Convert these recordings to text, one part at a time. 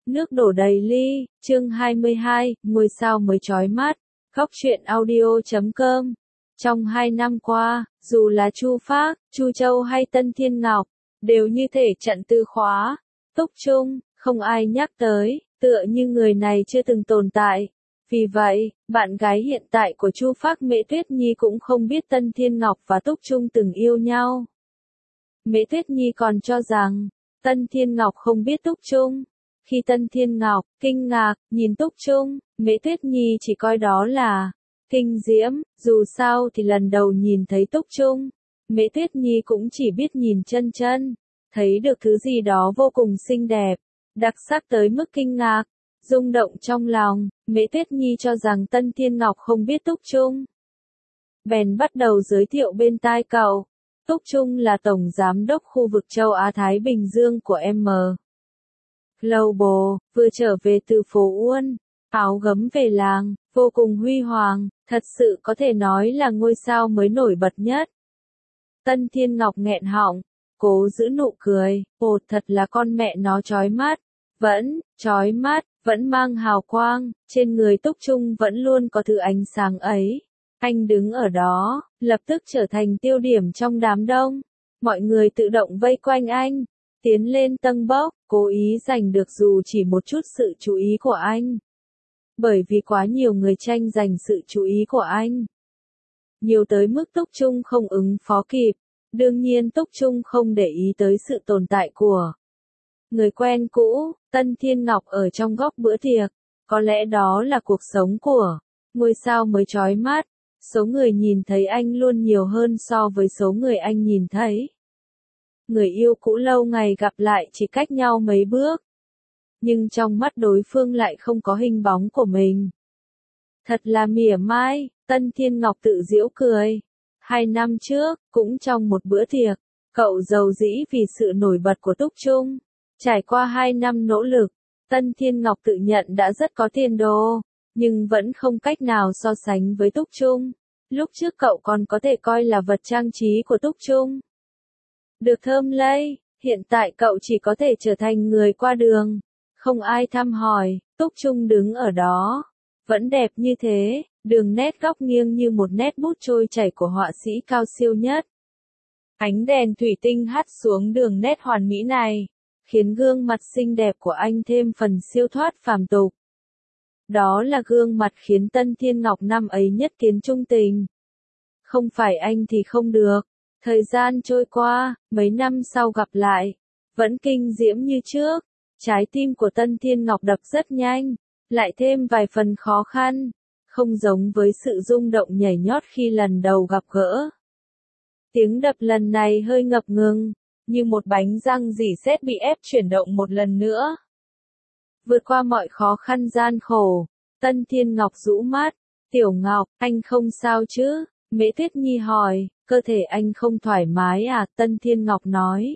Nước đổ đầy ly, chương 22, ngôi sao mới chói mắt, Góc truyện audio.com. Trong 2 năm qua, dù là Chu Phác, Chu Châu hay Tân Thiên Ngọc, đều như thể trận tư khóa. Túc Trung, không ai nhắc tới, tựa như người này chưa từng tồn tại. Vì vậy, bạn gái hiện tại của Chu Phác Mễ Tuyết Nhi cũng không biết Tân Thiên Ngọc và Túc Trung từng yêu nhau. Mễ Tuyết Nhi còn cho rằng, Tân Thiên Ngọc không biết Túc Trung. Khi Tân Thiên Ngọc, kinh ngạc, nhìn Túc Trung, Mễ Tuyết Nhi chỉ coi đó là kinh diễm, dù sao thì lần đầu nhìn thấy Túc Trung. Mễ Tuyết Nhi cũng chỉ biết nhìn chân chân, thấy được thứ gì đó vô cùng xinh đẹp, đặc sắc tới mức kinh ngạc, rung động trong lòng. Mễ Tuyết Nhi cho rằng Tân Thiên Ngọc không biết Túc Trung. Bèn bắt đầu giới thiệu bên tai cậu. Túc Trung là Tổng Giám đốc khu vực châu Á-Thái Bình Dương của M. Global, vừa trở về từ phố Uôn, áo gấm về làng, vô cùng huy hoàng, thật sự có thể nói là ngôi sao mới nổi bật nhất. Tân Thiên Ngọc nghẹn họng, cố giữ nụ cười, ồ thật là con mẹ nó chói mắt, chói mắt, vẫn mang hào quang, trên người Túc Trung vẫn luôn có thứ ánh sáng ấy. Anh đứng ở đó, lập tức trở thành tiêu điểm trong đám đông. Mọi người tự động vây quanh anh, tiến lên tâng bốc, cố ý giành được dù chỉ một chút sự chú ý của anh. Bởi vì quá nhiều người tranh giành sự chú ý của anh. Nhiều tới mức Túc Trung không ứng phó kịp. Đương nhiên Túc Trung không để ý tới sự tồn tại của người quen cũ, Tân Thiên Ngọc ở trong góc bữa tiệc. Có lẽ đó là cuộc sống của ngôi sao mới chói mắt. Số người nhìn thấy anh luôn nhiều hơn so với số người anh nhìn thấy. Người yêu cũ lâu ngày gặp lại chỉ cách nhau mấy bước. Nhưng trong mắt đối phương lại không có hình bóng của mình. Thật là mỉa mai, Tân Thiên Ngọc tự giễu cười. 2 năm trước, cũng trong một bữa tiệc, cậu giàu dĩ vì sự nổi bật của Túc Trung. Trải qua 2 năm nỗ lực, Tân Thiên Ngọc tự nhận đã rất có tiền đồ, nhưng vẫn không cách nào so sánh với Túc Trung. Lúc trước cậu còn có thể coi là vật trang trí của Túc Trung. Được thơm lây, hiện tại cậu chỉ có thể trở thành người qua đường. Không ai thăm hỏi, Túc Trung đứng ở đó. Vẫn đẹp như thế, đường nét góc nghiêng như một nét bút trôi chảy của họa sĩ cao siêu nhất. Ánh đèn thủy tinh hắt xuống đường nét hoàn mỹ này, khiến gương mặt xinh đẹp của anh thêm phần siêu thoát phàm tục. Đó là gương mặt khiến Tân Thiên Ngọc năm ấy nhất kiến trung tình. Không phải anh thì không được. Thời gian trôi qua, mấy năm sau gặp lại, vẫn kinh diễm như trước. Trái tim của Tân Thiên Ngọc đập rất nhanh, lại thêm vài phần khó khăn, không giống với sự rung động nhảy nhót khi lần đầu gặp gỡ. Tiếng đập lần này hơi ngập ngừng, như một bánh răng rỉ sét bị ép chuyển động một lần nữa. Vượt qua mọi khó khăn gian khổ, Tân Thiên Ngọc rũ mắt, Tiểu Ngọc, anh không sao chứ? Mễ Tuyết Nhi hỏi, cơ thể anh không thoải mái à? Tân Thiên Ngọc nói.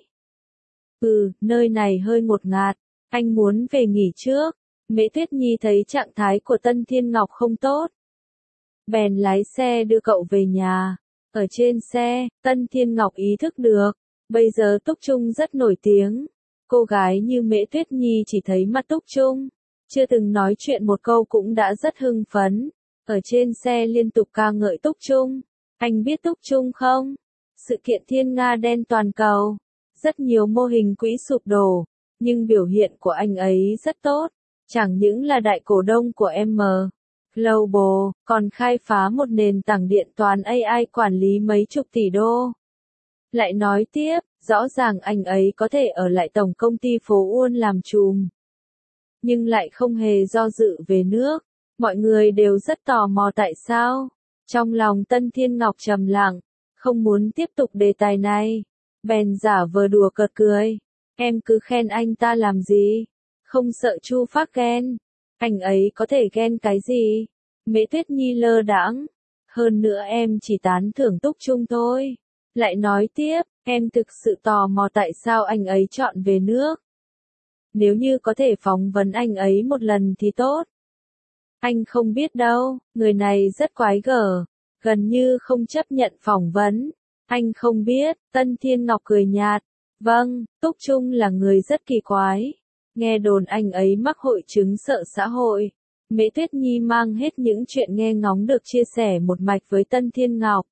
Nơi này hơi ngột ngạt, anh muốn về nghỉ trước. Mễ Tuyết Nhi thấy trạng thái của Tân Thiên Ngọc không tốt. Bèn lái xe đưa cậu về nhà. Ở trên xe, Tân Thiên Ngọc ý thức được, bây giờ Túc Trung rất nổi tiếng. Cô gái như Mễ Tuyết Nhi chỉ thấy mặt Túc Trung, chưa từng nói chuyện một câu cũng đã rất hưng phấn. Ở trên xe liên tục ca ngợi Túc Trung. Anh biết Túc Trung không? Sự kiện thiên nga đen toàn cầu. Rất nhiều mô hình quỹ sụp đổ. Nhưng biểu hiện của anh ấy rất tốt. Chẳng những là đại cổ đông của M. Global, còn khai phá một nền tảng điện toán AI quản lý mấy chục tỷ đô. Lại nói tiếp, rõ ràng anh ấy có thể ở lại tổng công ty phố Uôn làm trùm. Nhưng lại không hề do dự về nước. Mọi người đều rất tò mò tại sao. Trong lòng Tân Thiên Ngọc trầm lặng, không muốn tiếp tục đề tài này. Bèn giả vờ đùa cợt cười. Em cứ khen anh ta làm gì? Không sợ Chu Phác ghen. Anh ấy có thể ghen cái gì? Mễ Tuyết Nhi lơ đãng. Hơn nữa em chỉ tán thưởng Túc Trung thôi. Lại nói tiếp, em thực sự tò mò tại sao anh ấy chọn về nước. Nếu như có thể phỏng vấn anh ấy một lần thì tốt. Anh không biết đâu, người này rất quái gở, gần như không chấp nhận phỏng vấn. Anh không biết, Tân Thiên Ngọc cười nhạt. Vâng, Túc Trung là người rất kỳ quái. nghe đồn anh ấy mắc hội chứng sợ xã hội. Mễ Tuyết Nhi mang hết những chuyện nghe ngóng được chia sẻ một mạch với Tân Thiên Ngọc.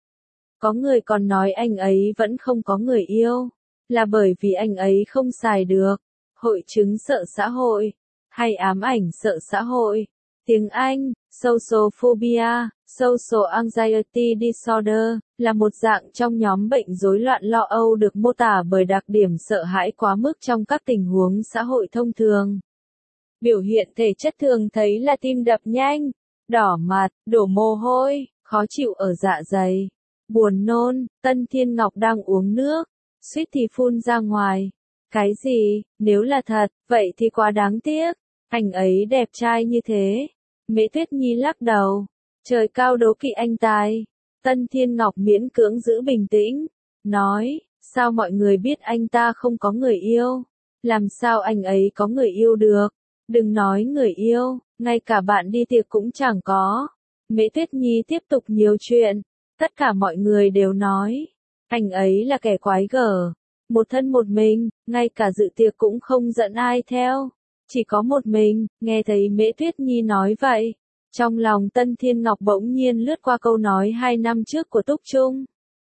Có người còn nói anh ấy vẫn không có người yêu, là bởi vì anh ấy không xài được. Hội chứng sợ xã hội, hay ám ảnh sợ xã hội. Tiếng Anh, social phobia, social anxiety disorder, là một dạng trong nhóm bệnh rối loạn lo âu được mô tả bởi đặc điểm sợ hãi quá mức trong các tình huống xã hội thông thường. Biểu hiện thể chất thường thấy là tim đập nhanh, đỏ mặt, đổ mồ hôi, khó chịu ở dạ dày, buồn nôn. Tân Thiên Ngọc đang uống nước, suýt thì phun ra ngoài. Cái gì, nếu là thật, vậy thì quá đáng tiếc. Anh ấy đẹp trai như thế. Mễ Tuyết Nhi lắc đầu. Trời cao đố kỵ anh tài. Tân Thiên Ngọc miễn cưỡng giữ bình tĩnh. Nói, sao mọi người biết anh ta không có người yêu? Làm sao anh ấy có người yêu được? Đừng nói người yêu, ngay cả bạn đi tiệc cũng chẳng có. Mễ Tuyết Nhi tiếp tục nhiều chuyện. Tất cả mọi người đều nói, anh ấy là kẻ quái gở. Một thân một mình, ngay cả dự tiệc cũng không dẫn ai theo. Chỉ có một mình. Nghe thấy Mễ Tuyết Nhi nói vậy, trong lòng Tân Thiên Ngọc bỗng nhiên lướt qua câu nói 2 năm trước của Túc Trung.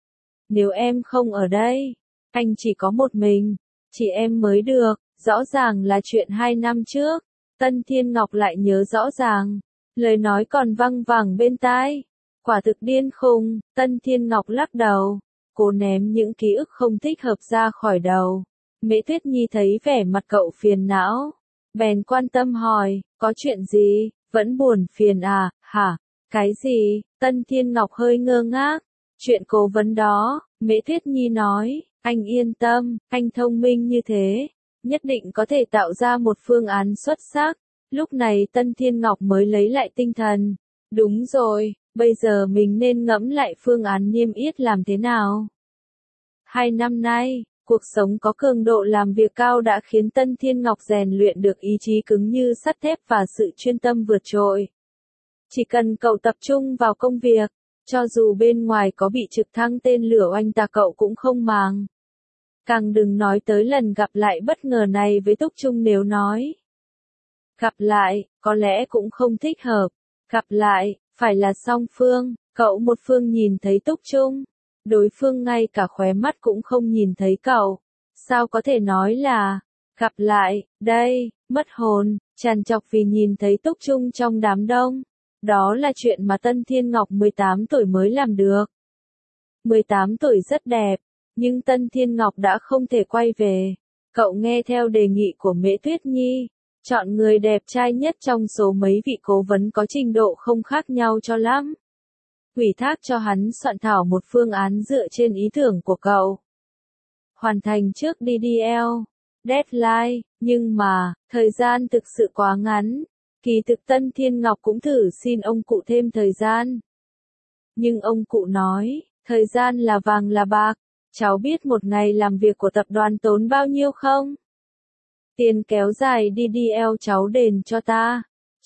Nếu em không ở đây, anh chỉ có một mình, chỉ em mới được. Rõ ràng là chuyện 2 năm trước. Tân Thiên Ngọc lại nhớ rõ ràng. Lời nói còn văng vẳng bên tai. Quả thực điên khùng. Tân Thiên Ngọc lắc đầu. Cô ném những ký ức không thích hợp ra khỏi đầu. Mễ Tuyết Nhi thấy vẻ mặt cậu phiền não, bèn quan tâm hỏi, có chuyện gì, vẫn buồn phiền à, hả? Cái gì? Tân Thiên Ngọc hơi ngơ ngác. Chuyện cố vấn đó. Mễ Tuyết Nhi nói, anh yên tâm, anh thông minh như thế, nhất định có thể tạo ra một phương án xuất sắc. Lúc này Tân Thiên Ngọc mới lấy lại tinh thần. Đúng rồi, bây giờ mình nên ngẫm lại phương án niêm yết làm thế nào. 2 năm nay, cuộc sống có cường độ làm việc cao đã khiến Tân Thiên Ngọc rèn luyện được ý chí cứng như sắt thép và sự chuyên tâm vượt trội. Chỉ cần cậu tập trung vào công việc, cho dù bên ngoài có bị trực thăng tên lửa oanh tạc cậu cũng không màng. Càng đừng nói tới lần gặp lại bất ngờ này với Túc Trung, nếu nói gặp lại, có lẽ cũng không thích hợp. Gặp lại, phải là song phương, cậu một phương nhìn thấy Túc Trung, đối phương ngay cả khóe mắt cũng không nhìn thấy cậu. Sao có thể nói là gặp lại, đây, mất hồn, tràn trọc vì nhìn thấy Túc Trung trong đám đông. Đó là chuyện mà Tân Thiên Ngọc 18 tuổi mới làm được. 18 tuổi rất đẹp, nhưng Tân Thiên Ngọc đã không thể quay về. Cậu nghe theo đề nghị của Mễ Tuyết Nhi, chọn người đẹp trai nhất trong số mấy vị cố vấn có trình độ không khác nhau cho lắm. Ủy thác cho hắn soạn thảo một phương án dựa trên ý tưởng của cậu. Hoàn thành trước DDL, deadline, nhưng mà, thời gian thực sự quá ngắn. Kỳ thực Tân Thiên Ngọc cũng thử xin ông cụ thêm thời gian. Nhưng ông cụ nói, thời gian là vàng là bạc. Cháu biết một ngày làm việc của tập đoàn tốn bao nhiêu không? Tiền kéo dài DDL cháu đền cho ta.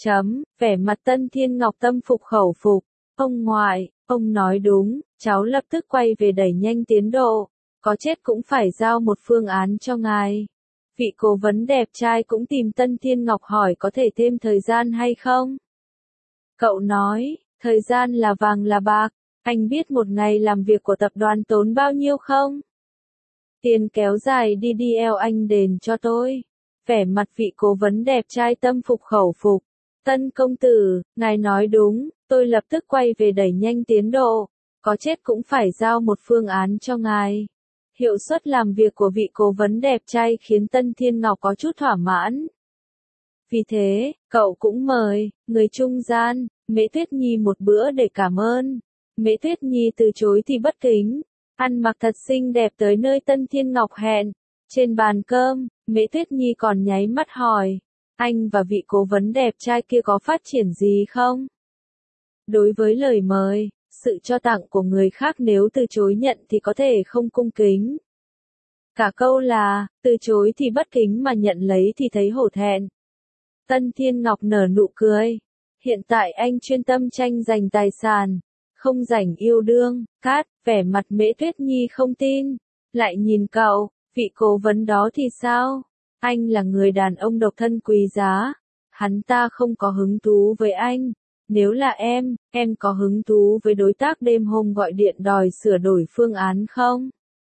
Vẻ mặt Tân Thiên Ngọc tâm phục khẩu phục. Ông ngoại, ông nói đúng, cháu lập tức quay về đẩy nhanh tiến độ. Có chết cũng phải giao một phương án cho ngài. Vị cố vấn đẹp trai cũng tìm Tân Thiên Ngọc hỏi có thể thêm thời gian hay không? Cậu nói, thời gian là vàng là bạc. Anh biết một ngày làm việc của tập đoàn tốn bao nhiêu không? Tiền kéo dài DDL anh đền cho tôi. Vẻ mặt vị cố vấn đẹp trai tâm phục khẩu phục. Tân công tử, ngài nói đúng, tôi lập tức quay về đẩy nhanh tiến độ. Có chết cũng phải giao một phương án cho ngài. Hiệu suất làm việc của vị cố vấn đẹp trai khiến Tân Thiên Ngọc có chút thỏa mãn. Vì thế, cậu cũng mời người trung gian, Mễ Tuyết Nhi một bữa để cảm ơn. Mễ Tuyết Nhi từ chối thì bất kính, ăn mặc thật xinh đẹp tới nơi Tân Thiên Ngọc hẹn. Trên bàn cơm, Mễ Tuyết Nhi còn nháy mắt hỏi, anh và vị cố vấn đẹp trai kia có phát triển gì không? Đối với lời mời, sự cho tặng của người khác nếu từ chối nhận thì có thể không cung kính. Cả câu là, từ chối thì bất kính mà nhận lấy thì thấy hổ thẹn. Tân Thiên Ngọc nở nụ cười. Hiện tại anh chuyên tâm tranh giành tài sản, không rảnh yêu đương. Cát, vẻ mặt Mễ Tuyết Nhi không tin. Lại nhìn cậu, vị cố vấn đó thì sao? Anh là người đàn ông độc thân quý giá. Hắn ta không có hứng thú với anh. Nếu là em có hứng thú với đối tác đêm hôm gọi điện đòi sửa đổi phương án không?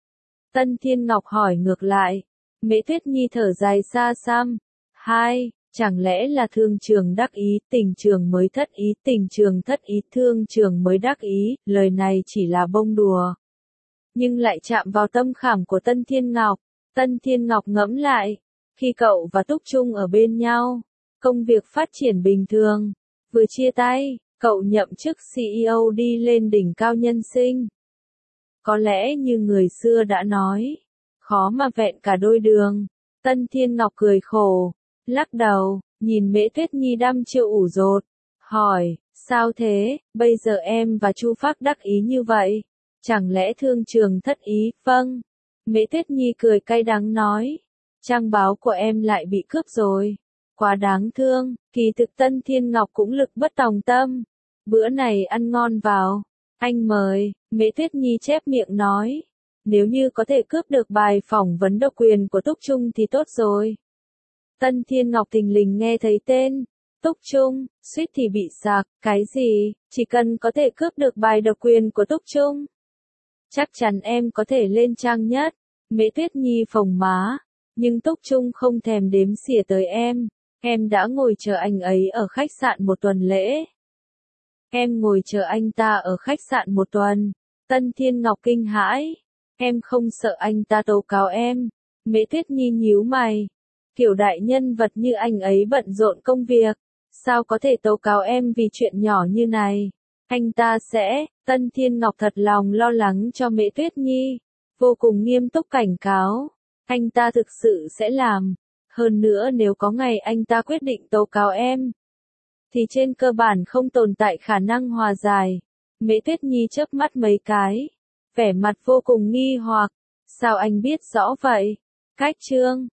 Tân Thiên Ngọc hỏi ngược lại. Mễ Tuyết Nhi thở dài xa xăm. Chẳng lẽ là thương trường đắc ý, tình trường mới thất ý, tình trường thất ý, thương trường mới đắc ý, lời này chỉ là bông đùa. Nhưng lại chạm vào tâm khảm của Tân Thiên Ngọc. Tân Thiên Ngọc ngẫm lại. Khi cậu và Túc Trung ở bên nhau, công việc phát triển bình thường. Vừa chia tay, cậu nhậm chức CEO đi lên đỉnh cao nhân sinh. Có lẽ như người xưa đã nói, khó mà vẹn cả đôi đường. Tân Thiên Ngọc cười khổ, lắc đầu, nhìn Mễ Tuyết Nhi đăm chiêu ủ rột, hỏi, sao thế, bây giờ em và Chu Phác đắc ý như vậy? Chẳng lẽ thương trường thất ý? Vâng. Mễ Tuyết Nhi cười cay đắng nói, trang báo của em lại bị cướp rồi. Quá đáng thương, kỳ thực Tân Thiên Ngọc cũng lực bất tòng tâm. Bữa này ăn ngon vào. Anh mời, Mễ Tuyết Nhi chép miệng nói. Nếu như có thể cướp được bài phỏng vấn độc quyền của Túc Trung thì tốt rồi. Tân Thiên Ngọc thình lình nghe thấy tên. Túc Trung, suýt thì bị sạc. Cái gì, chỉ cần có thể cướp được bài độc quyền của Túc Trung. Chắc chắn em có thể lên trang nhất. Mễ Tuyết Nhi phồng má. Nhưng Túc Trung không thèm đếm xỉa tới em. Em đã ngồi chờ anh ấy ở khách sạn một tuần lễ. Em ngồi chờ anh ta ở khách sạn một tuần. Tân Thiên Ngọc kinh hãi. Em không sợ anh ta tố cáo em. Mễ Tuyết Nhi nhíu mày. Kiểu đại nhân vật như anh ấy bận rộn công việc. Sao có thể tố cáo em vì chuyện nhỏ như này? Anh ta sẽ, Tân Thiên Ngọc thật lòng lo lắng cho Mễ Tuyết Nhi. Vô cùng nghiêm túc cảnh cáo. Anh ta thực sự sẽ làm. Hơn nữa nếu có ngày anh ta quyết định tố cáo em, thì trên cơ bản không tồn tại khả năng hòa giải. Mễ Tuyết Nhi chớp mắt mấy cái. Vẻ mặt vô cùng nghi hoặc. Sao anh biết rõ vậy? Cách chương